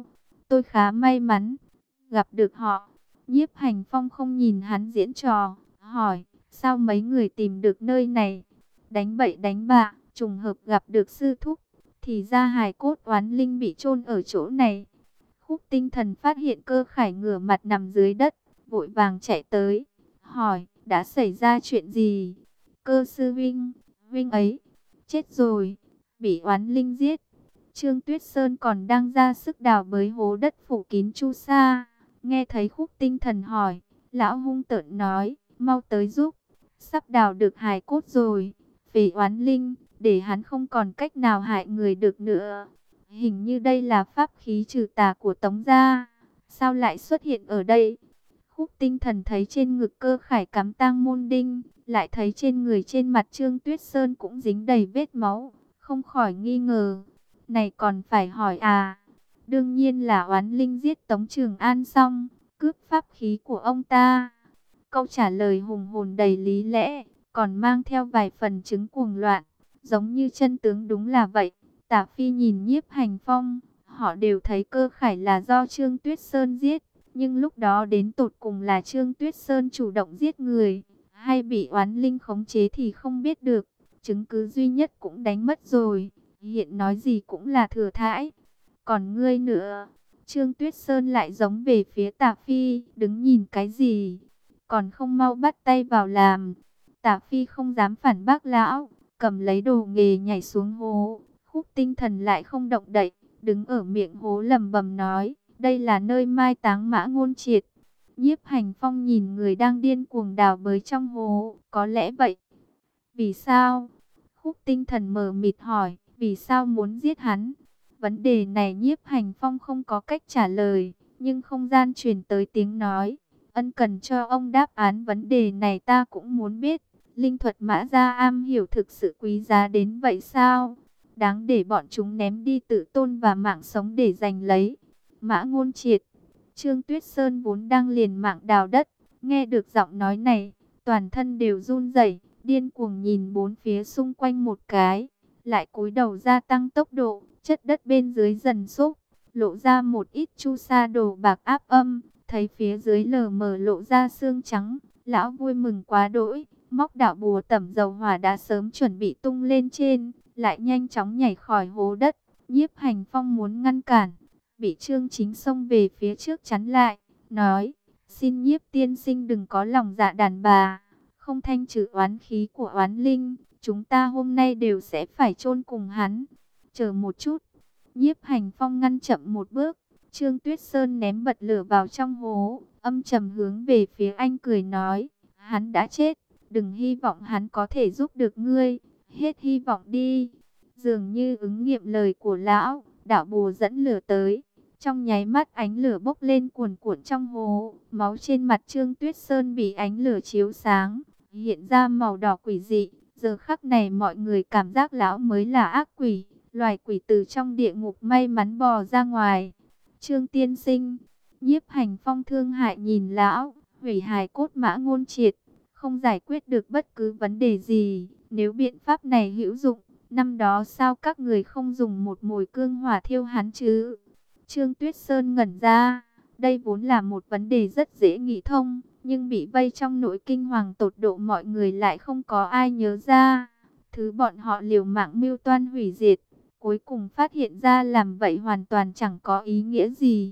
tôi khá may mắn gặp được họ. Nhiếp Hành Phong không nhìn hắn diễn trò, hỏi, sao mấy người tìm được nơi này? Đánh bậy đánh bạ, trùng hợp gặp được sư thúc, thì ra hài cốt oán linh bị chôn ở chỗ này. Khúc Tinh Thần phát hiện Cơ Khải ngửa mặt nằm dưới đất, vội vàng chạy tới, hỏi, đã xảy ra chuyện gì? Cơ sư huynh, huynh ấy chết rồi, bị oán linh giết. Trương Tuyết Sơn còn đang ra sức đào bới hố đất phủ kín chu sa. Nghe thấy Khúc Tinh Thần hỏi, lão hung tợn nói, mau tới giúp, sắp đào được hài cốt rồi. Về oán linh, để hắn không còn cách nào hại người được nữa. Hình như đây là pháp khí trừ tà của Tống gia, sao lại xuất hiện ở đây? Khúc Tinh Thần thấy trên ngực Cơ Khải cắm tang môn đinh, lại thấy trên người trên mặt Trương Tuyết Sơn cũng dính đầy vết máu, không khỏi nghi ngờ. Này còn phải hỏi à? Đương nhiên là oán linh giết Tống Trường An xong, cướp pháp khí của ông ta. Câu trả lời hùng hồn đầy lý lẽ, còn mang theo vài phần chứng cuồng loạn, giống như chân tướng đúng là vậy. Tả Phi nhìn Nhiếp Hành Phong, họ đều thấy Cơ Khải là do Trương Tuyết Sơn giết, nhưng lúc đó đến tột cùng là Trương Tuyết Sơn chủ động giết người, hay bị oán linh khống chế thì không biết được. Chứng cứ duy nhất cũng đánh mất rồi, hiện nói gì cũng là thừa thãi. Còn ngươi nữa? Trương Tuyết Sơn lại giống về phía Tả Phi, đứng nhìn cái gì? Còn không mau bắt tay vào làm. Tả Phi không dám phản bác lão, cầm lấy đồ nghề nhảy xuống hố. Khúc Tinh Thần lại không động đậy, đứng ở miệng hố lẩm bẩm nói, đây là nơi mai táng Mã Ngôn Triệt. Nhiếp Hành Phong nhìn người đang điên cuồng đào bới trong hố, có lẽ vậy. Vì sao? Khúc Tinh Thần mờ mịt hỏi, vì sao muốn giết hắn? Vấn đề này Nhiếp Hành Phong không có cách trả lời, nhưng không gian truyền tới tiếng nói, ân cần cho ông đáp án vấn đề này ta cũng muốn biết. Linh thuật Mã gia am hiểu thực sự quý giá đến vậy sao? Đáng để bọn chúng ném đi tự tôn và mạng sống để giành lấy. Mã Ngôn Triệt. Trương Tuyết Sơn vốn đang liều mạng đào đất, nghe được giọng nói này, toàn thân đều run rẩy, điên cuồng nhìn bốn phía xung quanh một cái, lại cúi đầu gia tăng tốc độ, chất đất bên dưới dần xúc, lộ ra một ít chu sa đồ bạc áp âm, thấy phía dưới lờ mờ lộ ra xương trắng, lão vui mừng quá đỗi, móc đạo bùa tẩm dầu hỏa đã sớm chuẩn bị tung lên trên, lại nhanh chóng nhảy khỏi hố đất. Nhiếp Hành Phong muốn ngăn cản, bị Trương Chính xông về phía trước chắn lại, nói, xin Nhiếp tiên sinh đừng có lòng dạ đàn bà, không thanh trừ oán khí của oán linh, chúng ta hôm nay đều sẽ phải chôn cùng hắn. Chờ một chút. Nhiếp Hành Phong ngăn chậm một bước, Trương Tuyết Sơn ném bật lửa vào trong hố, âm trầm hướng về phía anh cười nói, hắn đã chết, đừng hy vọng hắn có thể giúp được ngươi, hết hy vọng đi. Dường như ứng nghiệm lời của lão, đạo bùa dẫn lửa tới, trong nháy mắt ánh lửa bốc lên cuồn cuộn trong hố, máu trên mặt Trương Tuyết Sơn bị ánh lửa chiếu sáng, hiện ra màu đỏ quỷ dị. Giờ khắc này mọi người cảm giác lão mới là ác quỷ, loài quỷ từ trong địa ngục may mắn bò ra ngoài. Trương tiên sinh, Nhiếp Hành Phong thương hại nhìn lão, hủy hài cốt Mã Ngôn Triệt, không giải quyết được bất cứ vấn đề gì. Nếu biện pháp này hữu dụng, năm đó sao các người không dùng một mồi cương hỏa thiêu hắn chứ? Trương Tuyết Sơn ngẩn ra, đây vốn là một vấn đề rất dễ nghĩ thông, nhưng bị vây trong nỗi kinh hoàng tột độ mọi người lại không có ai nhớ ra. Thứ bọn họ liều mạng mưu toan hủy diệt, cuối cùng phát hiện ra làm vậy hoàn toàn chẳng có ý nghĩa gì.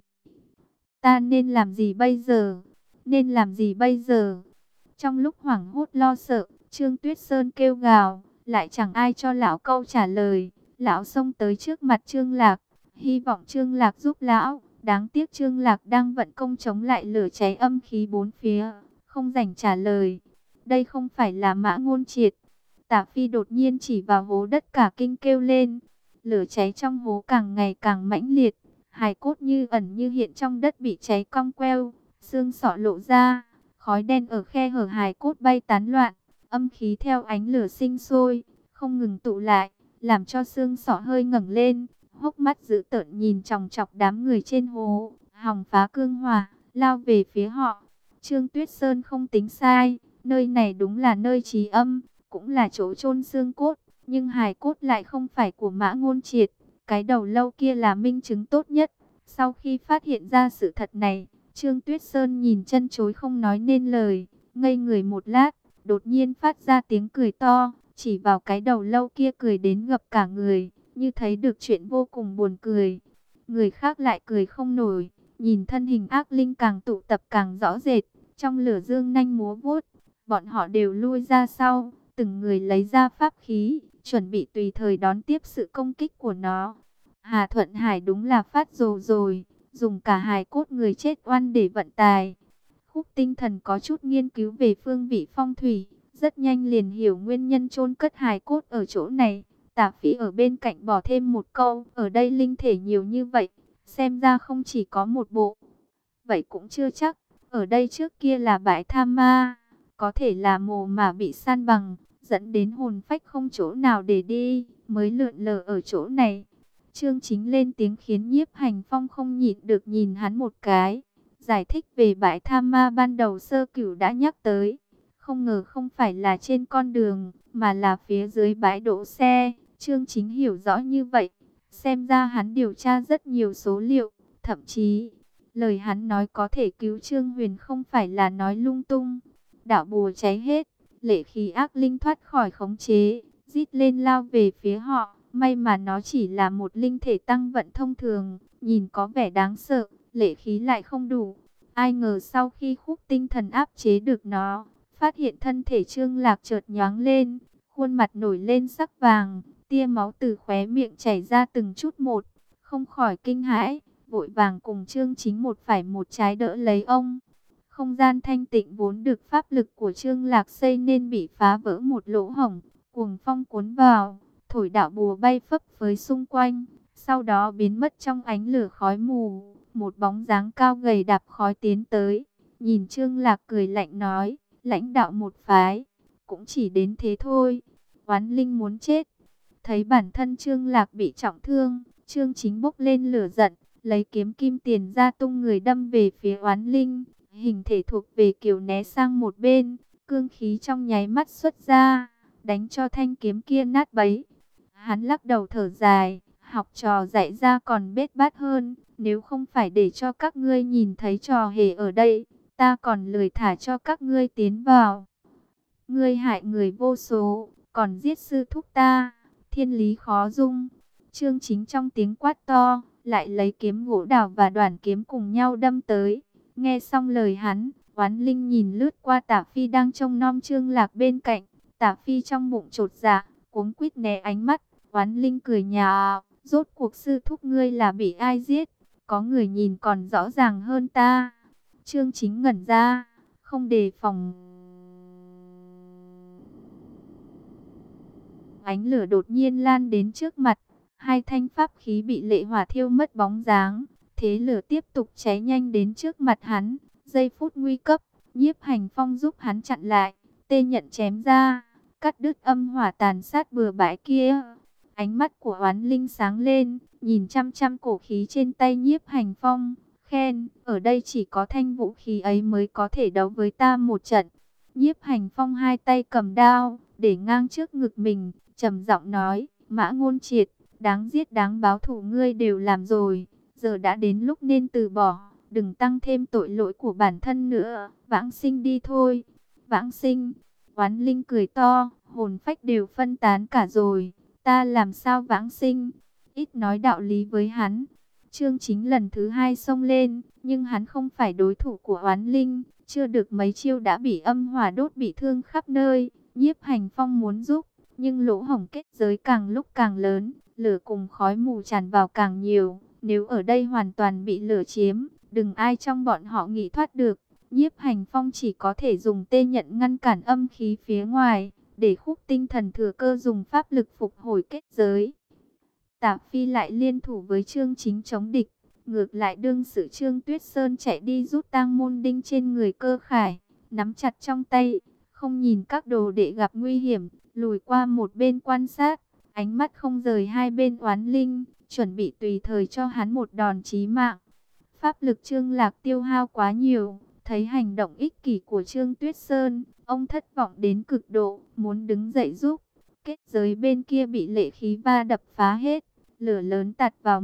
Ta nên làm gì bây giờ? Nên làm gì bây giờ? Trong lúc hoảng hốt lo sợ, Trương Tuyết Sơn kêu gào, lại chẳng ai cho lão câu trả lời. Lão xông tới trước mặt Trương Lạc, hy vọng Trương Lạc giúp lão. Đáng tiếc Trương Lạc đang vận công chống lại lửa cháy âm khí bốn phía, không rảnh trả lời. Đây không phải là Mã Ngôn Triệt. Tả Phi đột nhiên chỉ vào hố đất cả kinh kêu lên. Lửa cháy trong hố càng ngày càng mãnh liệt, hài cốt như ẩn như hiện trong đất bị cháy cong queo, xương sọ lộ ra, khói đen ở khe hở hài cốt bay tán loạn, âm khí theo ánh lửa sinh sôi, không ngừng tụ lại, làm cho xương sọ hơi ngẩng lên, hốc mắt dữ tợn nhìn chòng chọc đám người trên hố, hòng phá cương hỏa, lao về phía họ. Trương Tuyết Sơn không tính sai, nơi này đúng là nơi trì âm, cũng là chỗ chôn xương cốt, nhưng hài cốt lại không phải của Mã Ngôn Triệt. Cái đầu lâu kia là minh chứng tốt nhất, Sau khi phát hiện ra sự thật này, Trương Tuyết Sơn nhìn chân chối không nói nên lời, ngây người một lát, đột nhiên phát ra tiếng cười to, chỉ vào cái đầu lâu kia cười đến ngập cả người, như thấy được chuyện vô cùng buồn cười. Người khác lại cười không nổi, nhìn thân hình ác linh càng tụ tập càng rõ rệt, trong lửa dương nanh múa vuốt, bọn họ đều lui ra sau, từng người lấy ra pháp khí, chuẩn bị tùy thời đón tiếp sự công kích của nó. Hà Thuận Hải đúng là phát rồ rồi, dùng cả hài cốt người chết oan để vận tài. Khúc Tinh Thần có chút nghiên cứu về phương vị phong thủy, rất nhanh liền hiểu nguyên nhân chôn cất hài cốt ở chỗ này. Tả Phi ở bên cạnh bỏ thêm một câu, ở đây linh thể nhiều như vậy, xem ra không chỉ có một bộ. Vậy cũng chưa chắc, ở đây trước kia là bãi tha ma, có thể là mồ mà bị san bằng, dẫn đến hồn phách không chỗ nào để đi, mới lượn lờ ở chỗ này. Chương Chính lên tiếng khiến Nhiếp Hành Phong không nhịn được nhìn hắn một cái. Giải thích về bãi tha ma ban đầu Sơ Cửu đã nhắc tới. Không ngờ không phải là trên con đường, mà là phía dưới bãi đỗ xe. Chương Chính hiểu rõ như vậy. Xem ra hắn điều tra rất nhiều số liệu. Thậm chí, lời hắn nói có thể cứu Trương Huyền không phải là nói lung tung. Đạo bùa cháy hết, lệ khí ác linh thoát khỏi khống chế, rít lên lao về phía họ. May mà nó chỉ là một linh thể tăng vận thông thường, nhìn có vẻ đáng sợ, lệ khí lại không đủ. Ai ngờ sau khi Khúc Tinh Thần áp chế được nó, phát hiện thân thể Trương Lạc chợt nhoáng lên, khuôn mặt nổi lên sắc vàng, tia máu từ khóe miệng chảy ra từng chút một, không khỏi kinh hãi, vội vàng cùng Trương Chính một phải một trái đỡ lấy ông. Không gian thanh tịnh vốn được pháp lực của Trương Lạc xây nên bị phá vỡ một lỗ hổng, cuồng phong cuốn vào, thổi đạo bùa bay phấp phới xung quanh, sau đó biến mất trong ánh lửa khói mù. Một bóng dáng cao gầy đạp khói tiến tới, nhìn Trương Lạc cười lạnh nói, lãnh đạo một phái, cũng chỉ đến thế thôi. Oán linh muốn chết. Thấy bản thân Trương Lạc bị trọng thương, Trương Chính bốc lên lửa giận, lấy kiếm kim tiền ra tung người đâm về phía oán linh. Hình thể thuộc về kiểu né sang một bên, cương khí trong nháy mắt xuất ra, đánh cho thanh kiếm kia nát bấy. Hắn lắc đầu thở dài, học trò dạy ra còn bết bát hơn, nếu không phải để cho các ngươi nhìn thấy trò hề ở đây, ta còn lười thả cho các ngươi tiến vào. Ngươi hại người vô số, còn giết sư thúc ta, thiên lý khó dung. Trương Chính trong tiếng quát to, lại lấy kiếm gỗ đào và đoàn kiếm cùng nhau đâm tới. Nghe xong lời hắn, Oán Linh nhìn lướt qua Tả Phi đang trông nom Trương Lạc bên cạnh. Tả Phi trong bụng chột dạ, cuống quýt né ánh mắt. Oán Linh cười nhạo, rốt cuộc sư thúc ngươi là bị ai giết? Có người nhìn còn rõ ràng hơn ta. Trương Chính ngẩn ra, không đề phòng. Ánh lửa đột nhiên lan đến trước mặt, hai thanh pháp khí bị lệ hỏa thiêu mất bóng dáng. Thế lửa tiếp tục cháy nhanh đến trước mặt hắn. Giây phút nguy cấp, Nhiếp Hành Phong giúp hắn chặn lại. Tê nhận chém ra, cắt đứt âm hỏa tàn sát bừa bãi kia. Ánh mắt của Oán Linh sáng lên, nhìn chăm chăm cổ khí trên tay Nhiếp Hành Phong, khen, ở đây chỉ có thanh vũ khí ấy mới có thể đấu với ta một trận. Nhiếp Hành Phong hai tay cầm đao, để ngang trước ngực mình, trầm giọng nói, Mã Ngôn Triệt, đáng giết đáng báo thù ngươi đều làm rồi, giờ đã đến lúc nên từ bỏ, đừng tăng thêm tội lỗi của bản thân nữa, vãng sinh đi thôi. Vãng sinh? Oán Linh cười to, hồn phách đều phân tán cả rồi, ta làm sao vãng sinh? Ít nói đạo lý với hắn. Trương Chính lần thứ hai xông lên, nhưng hắn không phải đối thủ của Oán Linh, chưa được mấy chiêu đã bị âm hỏa đốt bị thương khắp nơi. Nhiếp Hành Phong muốn giúp, nhưng lỗ hổng kết giới càng lúc càng lớn, lửa cùng khói mù tràn vào càng nhiều. Nếu ở đây hoàn toàn bị lửa chiếm, đừng ai trong bọn họ nghĩ thoát được. Nhiếp Hành Phong chỉ có thể dùng tê nhận ngăn cản âm khí phía ngoài, để Khúc Tinh Thần thừa cơ dùng pháp lực phục hồi kết giới. Tả Phi lại liên thủ với Trương Chính chống địch, ngược lại đương sự Trương Tuyết Sơn chạy đi rút tang môn đinh trên người Cơ Khải, nắm chặt trong tay, không nhìn các đồ đệ gặp nguy hiểm, lùi qua một bên quan sát, ánh mắt không rời hai bên Oán Linh, chuẩn bị tùy thời cho hắn một đòn chí mạng. Pháp lực Trương Lạc tiêu hao quá nhiều, thấy hành động ích kỷ của Trương Tuyết Sơn, ông thất vọng đến cực độ, muốn đứng dậy giúp. Kết giới bên kia bị lệ khí va đập phá hết, lửa lớn tạt vào mặt,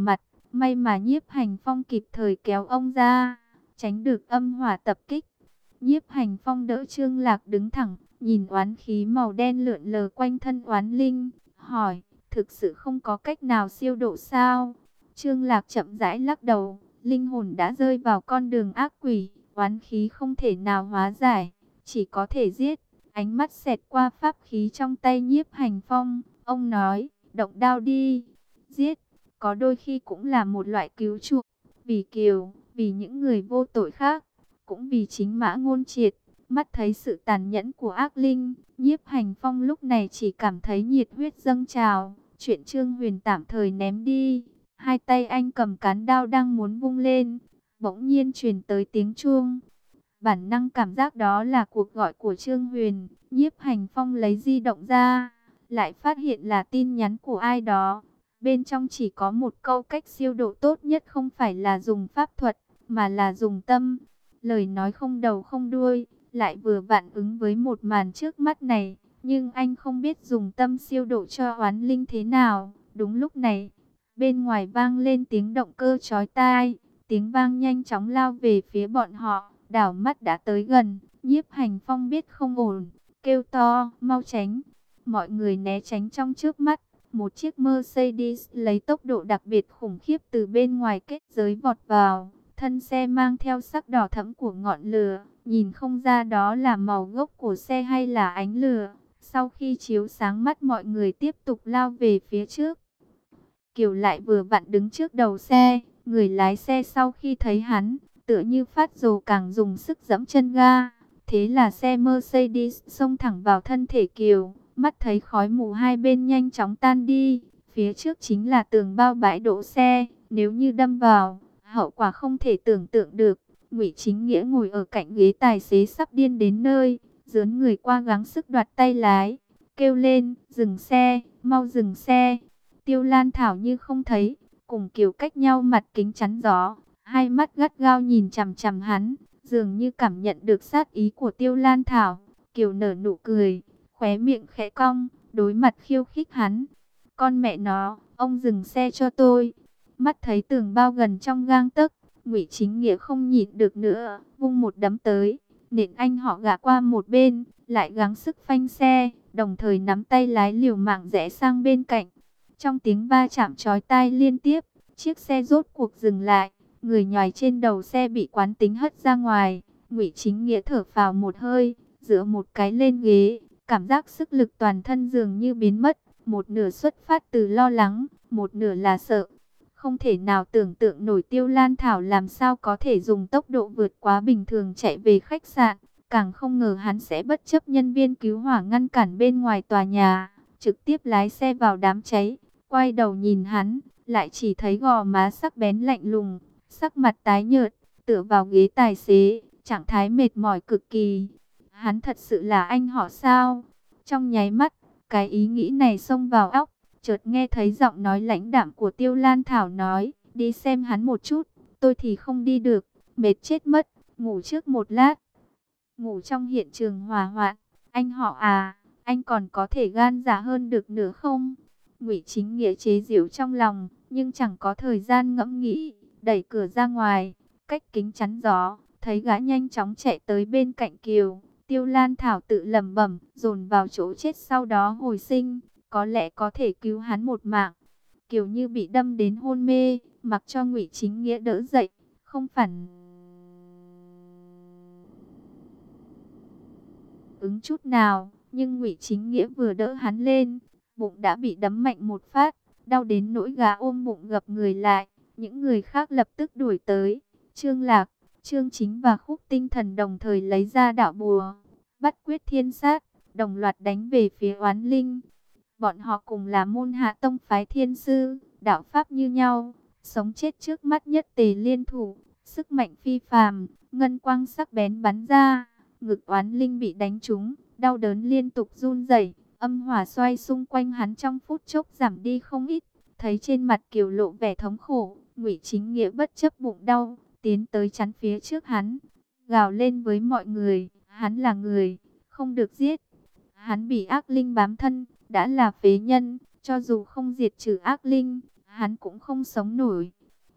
May mà Nhiếp Hành Phong kịp thời kéo ông ra, tránh được âm hỏa tập kích. Nhiếp Hành Phong đỡ Trương Lạc đứng thẳng, nhìn oán khí màu đen lượn lờ quanh thân oán linh, hỏi, thực sự không có cách nào siêu độ sao? Trương Lạc chậm rãi lắc đầu, linh hồn đã rơi vào con đường ác quỷ, oán khí không thể nào hóa giải, chỉ có thể giết. Ánh mắt xẹt qua pháp khí trong tay Nhiếp Hành Phong, ông nói, động đao đi, giết, có đôi khi cũng là một loại cứu chuộc, vì Kiều, vì những người vô tội khác, cũng vì chính Mã Ngôn Triệt. Mắt thấy sự tàn nhẫn của ác linh, Nhiếp Hành Phong lúc này chỉ cảm thấy nhiệt huyết dâng trào, chuyện Trương Huyền tạm thời ném đi, hai tay anh cầm cán đao đang muốn vung lên, bỗng nhiên truyền tới tiếng chuông. Bản năng cảm giác đó là cuộc gọi của Trương Huyền, Nhiếp Hành Phong lấy di động ra, lại phát hiện là tin nhắn của ai đó. Bên trong chỉ có một câu, cách siêu độ tốt nhất không phải là dùng pháp thuật, mà là dùng tâm. Lời nói không đầu không đuôi, lại vừa vặn ứng với một màn trước mắt này. Nhưng anh không biết dùng tâm siêu độ cho oán linh thế nào. Đúng lúc này, bên ngoài vang lên tiếng động cơ chói tai, tiếng vang nhanh chóng lao về phía bọn họ. Đảo mắt đã tới gần, Nhiếp Hành Phong biết không ổn, kêu to, mau tránh. Mọi người né tránh trong trước mắt. Một chiếc Mercedes lấy tốc độ đặc biệt khủng khiếp từ bên ngoài kết giới vọt vào. Thân xe mang theo sắc đỏ thẫm của ngọn lửa, nhìn không ra đó là màu gốc của xe hay là ánh lửa. Sau khi chiếu sáng mắt mọi người tiếp tục lao về phía trước. Kiều lại vừa vặn đứng trước đầu xe, người lái xe sau khi thấy hắn, tựa như phát rồ càng dùng sức giẫm chân ga. Thế là xe Mercedes xông thẳng vào thân thể Kiều, mắt thấy khói mù hai bên nhanh chóng tan đi. Phía trước chính là tường bao bãi đỗ xe, nếu như đâm vào, hậu quả không thể tưởng tượng được. Ngụy Chính Nghĩa ngồi ở cạnh ghế tài xế sắp điên đến nơi, dướn người qua gắng sức đoạt tay lái, kêu lên, dừng xe, mau dừng xe. Tiêu Lan Thảo như không thấy, cùng Kiều cách nhau mặt kính chắn gió, hai mắt gắt gao nhìn chằm chằm hắn, dường như cảm nhận được sát ý của Tiêu Lan Thảo. Kiều nở nụ cười, khóe miệng khẽ cong, đối mặt khiêu khích hắn. Con mẹ nó, ông dừng xe cho tôi. Mắt thấy tường bao gần trong gang tấc, Ngụy Chính Nghĩa không nhịn được nữa, vung một đấm tới, nện anh họ gã qua một bên, lại gắng sức phanh xe, đồng thời nắm tay lái liều mạng rẽ sang bên cạnh. Trong tiếng va chạm chói tai liên tiếp, chiếc xe rốt cuộc dừng lại, người nhòi trên đầu xe bị quán tính hất ra ngoài. Ngụy Chính Nghĩa thở phào một hơi, dựa một cái lên ghế, cảm giác sức lực toàn thân dường như biến mất, một nửa xuất phát từ lo lắng, một nửa là sợ. Không thể nào tưởng tượng nổi Tiêu Lan Thảo làm sao có thể dùng tốc độ vượt quá bình thường chạy về khách sạn, càng không ngờ hắn sẽ bất chấp nhân viên cứu hỏa ngăn cản bên ngoài tòa nhà, trực tiếp lái xe vào đám cháy. Quay đầu nhìn hắn, lại chỉ thấy gò má sắc bén lạnh lùng, sắc mặt tái nhợt, tựa vào ghế tài xế, trạng thái mệt mỏi cực kỳ. Hắn thật sự là anh họ sao? Trong nháy mắt, cái ý nghĩ này xông vào óc, chợt nghe thấy giọng nói lãnh đạm của Tiêu Lan Thảo nói, đi xem hắn một chút, tôi thì không đi được, mệt chết mất, ngủ trước một lát. Ngủ trong hiện trường hỏa hoạn, anh họ à, anh còn có thể gan dạ hơn được nữa không? Ngụy Chính Nghĩa chế giễu trong lòng, nhưng chẳng có thời gian ngẫm nghĩ, đẩy cửa ra ngoài, cách kính chắn gió, thấy gã nhanh chóng chạy tới bên cạnh Kiều. Tiêu Lan Thảo tự lẩm bẩm, dồn vào chỗ chết sau đó hồi sinh, có lẽ có thể cứu hắn một mạng. Kiều như bị đâm đến hôn mê, mặc cho Ngụy Chính Nghĩa đỡ dậy, không phản ứng chút nào, nhưng Ngụy Chính Nghĩa vừa đỡ hắn lên, bụng đã bị đấm mạnh một phát, đau đến nỗi gã ôm bụng gập người lại. Những người khác lập tức đuổi tới. Trương Lạc, Trương Chính và Khúc Tinh Thần đồng thời lấy ra đạo bùa, bắt quyết thiên sát, đồng loạt đánh về phía oán linh. Bọn họ cùng là môn hạ tông phái thiên sư, đạo pháp như nhau, sống chết trước mắt nhất tề liên thủ, sức mạnh phi phàm, ngân quang sắc bén bắn ra, ngực oán linh bị đánh trúng, đau đớn liên tục run rẩy. Âm hỏa xoay xung quanh hắn trong phút chốc giảm đi không ít. Thấy trên mặt Kiều lộ vẻ thống khổ, Ngụy Chính Nghĩa bất chấp bụng đau, tiến tới chắn phía trước hắn, gào lên với mọi người, hắn là người, không được giết. Hắn bị ác linh bám thân, đã là phế nhân, cho dù không diệt trừ ác linh, hắn cũng không sống nổi.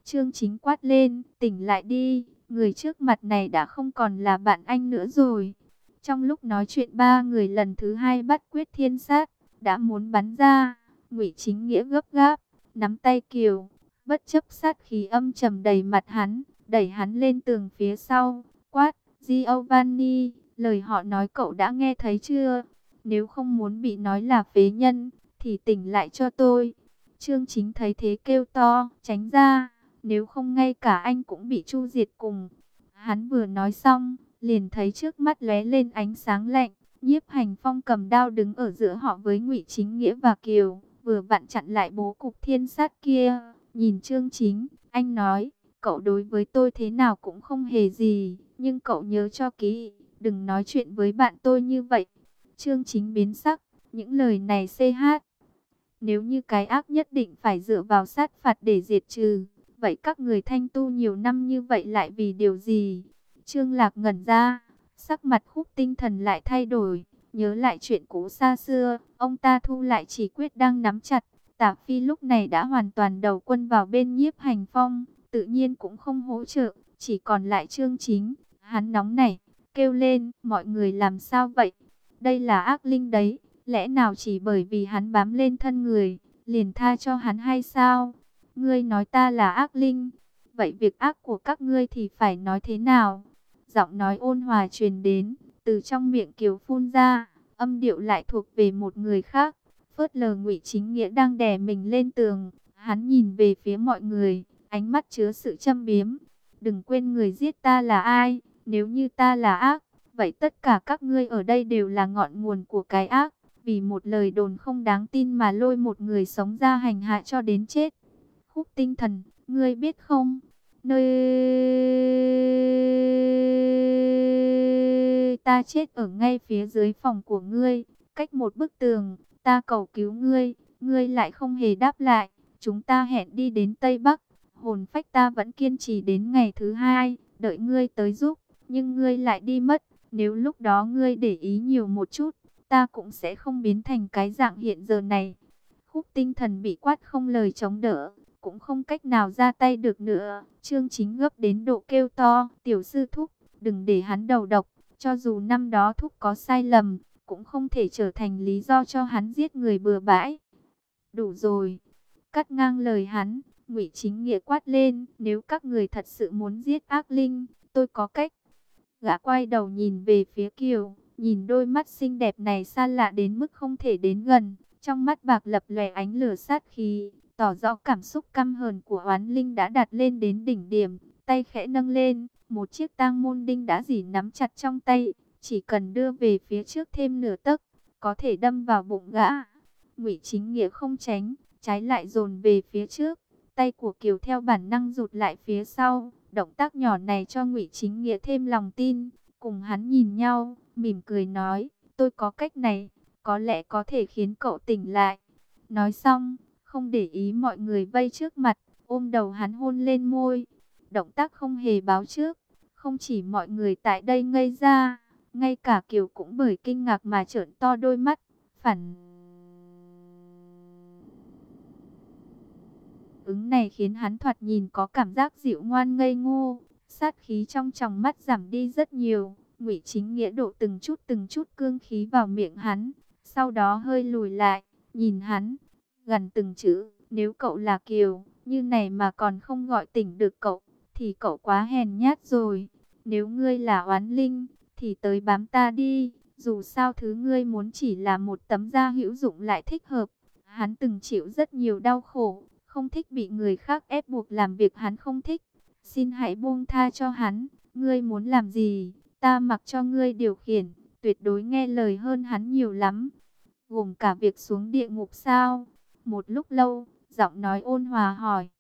Chương Chính quát lên, tỉnh lại đi, người trước mặt này đã không còn là bạn anh nữa rồi. Trong lúc nói chuyện ba người lần thứ hai bắt quyết thiên sát, đã muốn bắn ra, Ngụy Chính Nghĩa gấp gáp, nắm tay Kiều, bất chấp sát khí âm trầm đầy mặt hắn, đẩy hắn lên tường phía sau, quát, Giovanni, lời họ nói cậu đã nghe thấy chưa? Nếu không muốn bị nói là phế nhân, thì tỉnh lại cho tôi. Chương Chính thấy thế kêu to, tránh ra, nếu không ngay cả anh cũng bị chu diệt cùng. Hắn vừa nói xong, liền thấy trước mắt lóe lên ánh sáng lạnh. Nhiếp Hành Phong cầm đao đứng ở giữa họ với Ngụy Chính Nghĩa và Kiều, vừa vặn chặn lại bố cục thiên sát kia. Nhìn Chương Chính, anh nói, cậu đối với tôi thế nào cũng không hề gì, nhưng cậu nhớ cho kỹ, đừng nói chuyện với bạn tôi như vậy. Chương Chính biến sắc, những lời này xê hát. Nếu như cái ác nhất định phải dựa vào sát phạt để diệt trừ, vậy các người thanh tu nhiều năm như vậy lại vì điều gì? Trương Lạc ngẩn ra, sắc mặt Khúc Tinh Thần lại thay đổi, nhớ lại chuyện cũ xa xưa, ông ta thu lại chỉ quyết đang nắm chặt. Tả Phi lúc này đã hoàn toàn đầu quân vào bên Nhiếp Hành Phong, tự nhiên cũng không hỗ trợ, chỉ còn lại Chương Chính. Hắn nóng nảy, kêu lên, mọi người làm sao vậy? Đây là ác linh đấy, lẽ nào chỉ bởi vì hắn bám lên thân người, liền tha cho hắn hay sao? Ngươi nói ta là ác linh, vậy việc ác của các ngươi thì phải nói thế nào? Giọng nói ôn hòa truyền đến, từ trong miệng Kiều phun ra, âm điệu lại thuộc về một người khác. Phớt lờ Ngụy Chính Nghĩa đang đè mình lên tường, hắn nhìn về phía mọi người, ánh mắt chứa sự châm biếm. Đừng quên người giết ta là ai, nếu như ta là ác, vậy tất cả các ngươi ở đây đều là ngọn nguồn của cái ác. Vì một lời đồn không đáng tin mà lôi một người sống ra hành hạ cho đến chết. Khúc Tinh Thần, ngươi biết không, nơi ta chết ở ngay phía dưới phòng của ngươi, cách một bức tường, ta cầu cứu ngươi, ngươi lại không hề đáp lại. Chúng ta hẹn đi đến Tây Bắc, hồn phách ta vẫn kiên trì đến ngày thứ hai, đợi ngươi tới giúp, nhưng ngươi lại đi mất. Nếu lúc đó ngươi để ý nhiều một chút, ta cũng sẽ không biến thành cái dạng hiện giờ này. Khúc Tinh Thần bị quát không lời chống đỡ, cũng không cách nào ra tay được nữa. Chương Chính gấp đến độ kêu to, tiểu sư thúc, đừng để hắn đầu độc. Cho dù năm đó thúc có sai lầm, cũng không thể trở thành lý do cho hắn giết người bừa bãi. Đủ rồi. Cắt ngang lời hắn, Ngụy Chính Nghĩa quát lên, nếu các người thật sự muốn giết ác linh, tôi có cách. Gã quay đầu nhìn về phía Kiều, nhìn đôi mắt xinh đẹp này xa lạ đến mức không thể đến gần. Trong mắt bạc lập lòe ánh lửa sát khí, tỏ rõ cảm xúc căm hờn của oán linh đã đạt lên đến đỉnh điểm. Tay khẽ nâng lên, một chiếc tang môn đinh đã dỉ nắm chặt trong tay, chỉ cần đưa về phía trước thêm nửa tấc, có thể đâm vào bụng gã. Ngụy Chính Nghĩa không tránh, trái lại dồn về phía trước. Tay của Kiều theo bản năng rụt lại phía sau. Động tác nhỏ này cho Ngụy Chính Nghĩa thêm lòng tin. Cùng hắn nhìn nhau, mỉm cười nói, tôi có cách này, có lẽ có thể khiến cậu tỉnh lại. Nói xong, không để ý mọi người vây trước mặt, ôm đầu hắn hôn lên môi. Động tác không hề báo trước, không chỉ mọi người tại đây ngây ra, ngay cả Kiều cũng bởi kinh ngạc mà trợn to đôi mắt. Phản ứng này khiến hắn thoạt nhìn có cảm giác dịu ngoan ngây ngô, sát khí trong tròng mắt giảm đi rất nhiều. Ngụy Chính Nghĩa đổ từng chút từng chút cương khí vào miệng hắn, sau đó hơi lùi lại, nhìn hắn, gần từng chữ, nếu cậu là Kiều, như này mà còn không gọi tỉnh được cậu, thì cậu quá hèn nhát rồi. Nếu ngươi là oán linh, thì tới bám ta đi, dù sao thứ ngươi muốn chỉ là một tấm da hữu dụng lại thích hợp. Hắn từng chịu rất nhiều đau khổ, không thích bị người khác ép buộc làm việc hắn không thích. Xin hãy buông tha cho hắn, ngươi muốn làm gì, ta mặc cho ngươi điều khiển, tuyệt đối nghe lời hơn hắn nhiều lắm. Gồm cả việc xuống địa ngục sao? Một lúc lâu, giọng nói ôn hòa hỏi,